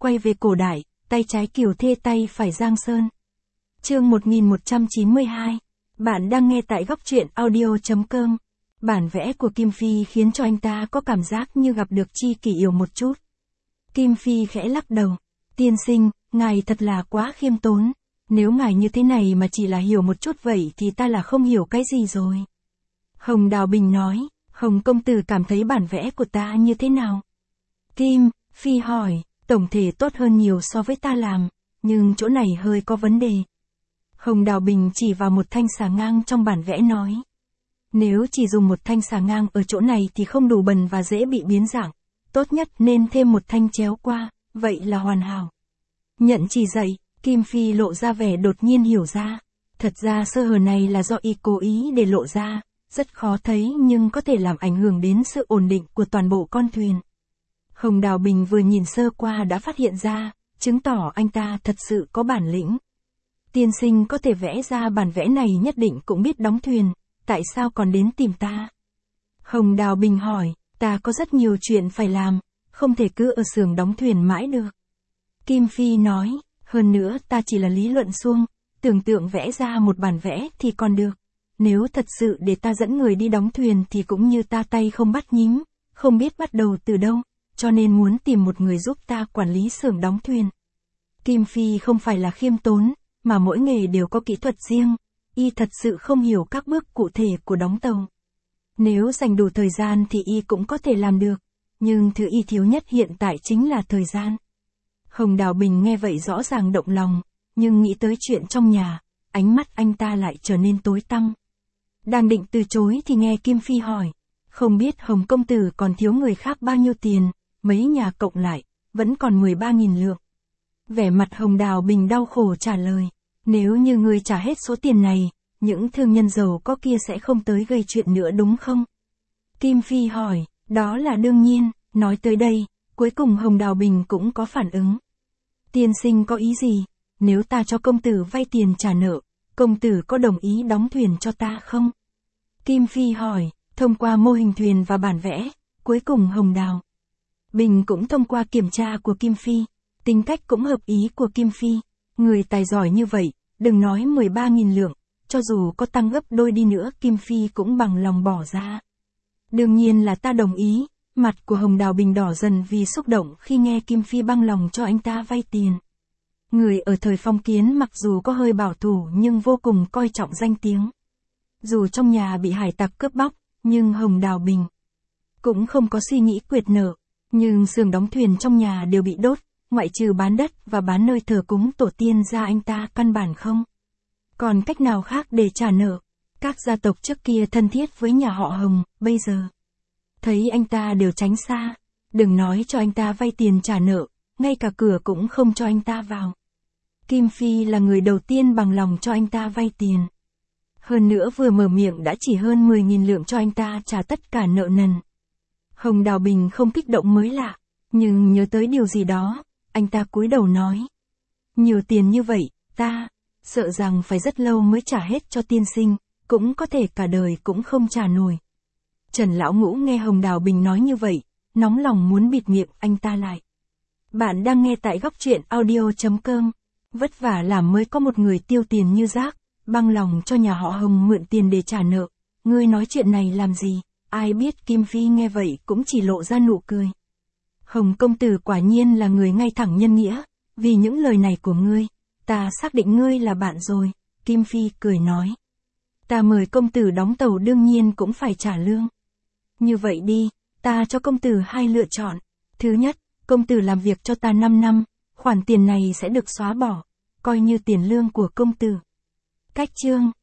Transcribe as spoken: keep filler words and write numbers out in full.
quay về cổ đại, tay trái Kiều Thê tay phải Giang Sơn. Chương một nghìn một trăm chín mươi hai. Bạn đang nghe tại góc truyện audio chấm com. Bản vẽ của Kim Phi khiến cho anh ta có cảm giác như gặp được tri kỷ yêu một chút. Kim Phi khẽ lắc đầu. Tiên sinh, ngài thật là quá khiêm tốn. Nếu ngài như thế này mà chỉ là hiểu một chút vậy thì ta là không hiểu cái gì rồi. Hồng Đào Bình nói, Hồng công tử cảm thấy bản vẽ của ta như thế nào? Kim Phi hỏi, tổng thể tốt hơn nhiều so với ta làm, nhưng chỗ này hơi có vấn đề. Hồng Đào Bình chỉ vào một thanh xà ngang trong bản vẽ nói. Nếu chỉ dùng một thanh xà ngang ở chỗ này thì không đủ bần và dễ bị biến dạng. Tốt nhất nên thêm một thanh chéo qua, vậy là hoàn hảo. Nhận chỉ dạy, Kim Phi lộ ra vẻ đột nhiên hiểu ra. Thật ra sơ hở này là do y cố ý để lộ ra, rất khó thấy nhưng có thể làm ảnh hưởng đến sự ổn định của toàn bộ con thuyền. Hồng Đào Bình vừa nhìn sơ qua đã phát hiện ra, chứng tỏ anh ta thật sự có bản lĩnh. Tiên sinh có thể vẽ ra bản vẽ này nhất định cũng biết đóng thuyền, tại sao còn đến tìm ta? Hồng Đào Bình hỏi, ta có rất nhiều chuyện phải làm, không thể cứ ở xưởng đóng thuyền mãi được. Kim Phi nói, hơn nữa ta chỉ là lý luận suông, tưởng tượng vẽ ra một bản vẽ thì còn được. Nếu thật sự để ta dẫn người đi đóng thuyền thì cũng như ta tay không bắt nhím, không biết bắt đầu từ đâu, cho nên muốn tìm một người giúp ta quản lý xưởng đóng thuyền. Kim Phi không phải là khiêm tốn, mà mỗi nghề đều có kỹ thuật riêng, y thật sự không hiểu các bước cụ thể của đóng tàu. Nếu dành đủ thời gian thì y cũng có thể làm được, nhưng thứ y thiếu nhất hiện tại chính là thời gian. Hồng Đào Bình nghe vậy rõ ràng động lòng, nhưng nghĩ tới chuyện trong nhà, ánh mắt anh ta lại trở nên tối tăm. Đang định từ chối thì nghe Kim Phi hỏi, không biết Hồng công tử còn thiếu người khác bao nhiêu tiền, mấy nhà cộng lại, vẫn còn mười ba nghìn lượng. Vẻ mặt Hồng Đào Bình đau khổ trả lời, nếu như ngươi trả hết số tiền này, những thương nhân giàu có kia sẽ không tới gây chuyện nữa đúng không? Kim Phi hỏi, đó là đương nhiên, nói tới đây, cuối cùng Hồng Đào Bình cũng có phản ứng. Tiên sinh có ý gì? Nếu ta cho công tử vay tiền trả nợ, công tử có đồng ý đóng thuyền cho ta không? Kim Phi hỏi, thông qua mô hình thuyền và bản vẽ, cuối cùng Hồng Đào Bình cũng thông qua kiểm tra của Kim Phi, tính cách cũng hợp ý của Kim Phi, người tài giỏi như vậy, đừng nói mười ba nghìn lượng, cho dù có tăng gấp đôi đi nữa Kim Phi cũng bằng lòng bỏ ra. Đương nhiên là ta đồng ý, mặt của Hồng Đào Bình đỏ dần vì xúc động khi nghe Kim Phi băng lòng cho anh ta vay tiền. Người ở thời phong kiến mặc dù có hơi bảo thủ nhưng vô cùng coi trọng danh tiếng. Dù trong nhà bị hải tặc cướp bóc, nhưng Hồng Đào Bình cũng không có suy nghĩ quyệt nợ, nhưng xưởng đóng thuyền trong nhà đều bị đốt, ngoại trừ bán đất và bán nơi thờ cúng tổ tiên ra anh ta căn bản không còn cách nào khác để trả nợ. Các gia tộc trước kia thân thiết với nhà họ Hồng, bây giờ thấy anh ta đều tránh xa, đừng nói cho anh ta vay tiền trả nợ, ngay cả cửa cũng không cho anh ta vào. Kim Phi là người đầu tiên bằng lòng cho anh ta vay tiền. Hơn nữa vừa mở miệng đã chỉ hơn mười nghìn lượng cho anh ta trả tất cả nợ nần. Hồng Đào Bình không kích động mới lạ, nhưng nhớ tới điều gì đó, anh ta cúi đầu nói. Nhiều tiền như vậy, ta sợ rằng phải rất lâu mới trả hết cho tiên sinh, cũng có thể cả đời cũng không trả nổi. Trần Lão Ngũ nghe Hồng Đào Bình nói như vậy, nóng lòng muốn bịt miệng anh ta lại. Bạn đang nghe tại góc truyện audio chấm com. Vất vả làm mới có một người tiêu tiền như rác, băng lòng cho nhà họ Hồng mượn tiền để trả nợ. Ngươi nói chuyện này làm gì? Ai biết Kim Phi nghe vậy cũng chỉ lộ ra nụ cười. Hồng công tử quả nhiên là người ngay thẳng nhân nghĩa, vì những lời này của ngươi, ta xác định ngươi là bạn rồi. Kim Phi cười nói. Ta mời công tử đóng tàu đương nhiên cũng phải trả lương. Như vậy đi, ta cho công tử hai lựa chọn. Thứ nhất, công tử làm việc cho ta năm năm, khoản tiền này sẽ được xóa bỏ, coi như tiền lương của công tử. Cách chương